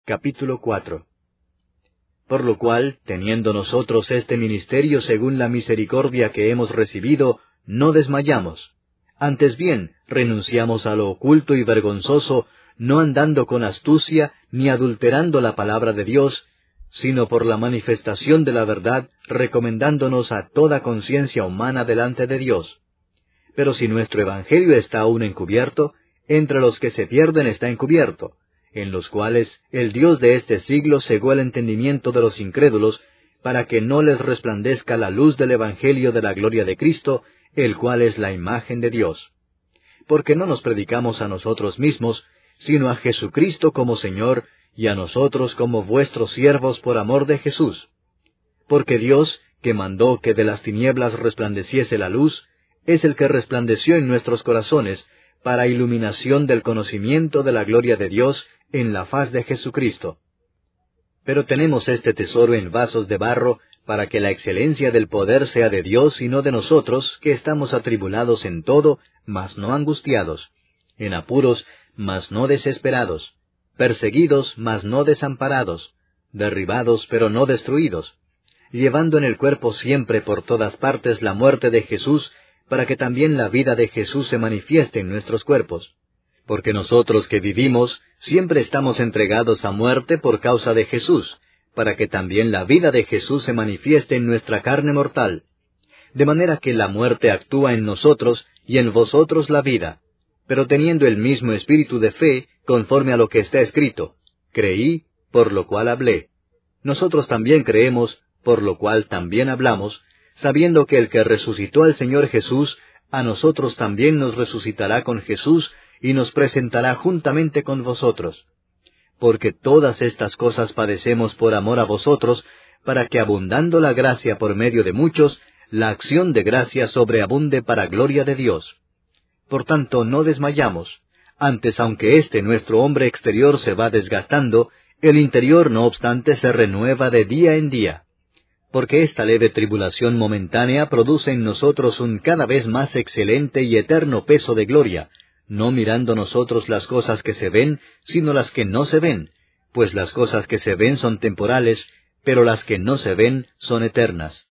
Capítulo 4. Por lo cual, teniendo nosotros este ministerio según la misericordia que hemos recibido, no desmayamos. Antes bien, renunciamos a lo oculto y vergonzoso, no andando con astucia, ni adulterando la palabra de Dios, sino por la manifestación de la verdad, recomendándonos a toda conciencia humana delante de Dios. Pero si nuestro evangelio está aún encubierto, entre los que se pierden está encubierto, en los cuales el Dios de este siglo cegó el entendimiento de los incrédulos, para que no les resplandezca la luz del evangelio de la gloria de Cristo, el cual es la imagen de Dios. Porque no nos predicamos a nosotros mismos, sino a Jesucristo como Señor, y a nosotros como vuestros siervos por amor de Jesús. Porque Dios, que mandó que de las tinieblas resplandeciese la luz, es el que resplandeció en nuestros corazones, para iluminación del conocimiento de la gloria de Dios en la faz de Jesucristo. Pero tenemos este tesoro en vasos de barro, para que la excelencia del poder sea de Dios y no de nosotros, que estamos atribulados en todo, mas no angustiados, en apuros, mas no desesperados, perseguidos, mas no desamparados, derribados, pero no destruidos, llevando en el cuerpo siempre por todas partes la muerte de Jesús, para que también la vida de Jesús se manifieste en nuestros cuerpos. Porque nosotros que vivimos, siempre estamos entregados a muerte por causa de Jesús, para que también la vida de Jesús se manifieste en nuestra carne mortal. De manera que la muerte actúa en nosotros, y en vosotros la vida. Pero teniendo el mismo espíritu de fe, conforme a lo que está escrito, creí, por lo cual hablé. Nosotros también creemos, por lo cual también hablamos, sabiendo que el que resucitó al Señor Jesús, a nosotros también nos resucitará con Jesús, y nos presentará juntamente con vosotros. Porque todas estas cosas padecemos por amor a vosotros, para que abundando la gracia por medio de muchos, la acción de gracia sobreabunde para gloria de Dios. Por tanto, no desmayamos. Antes, aunque nuestro hombre exterior se va desgastando, el interior no obstante se renueva de día en día. Porque esta leve tribulación momentánea produce en nosotros un cada vez más excelente y eterno peso de gloria, no mirando nosotros las cosas que se ven, sino las que no se ven, pues las cosas que se ven son temporales, pero las que no se ven son eternas.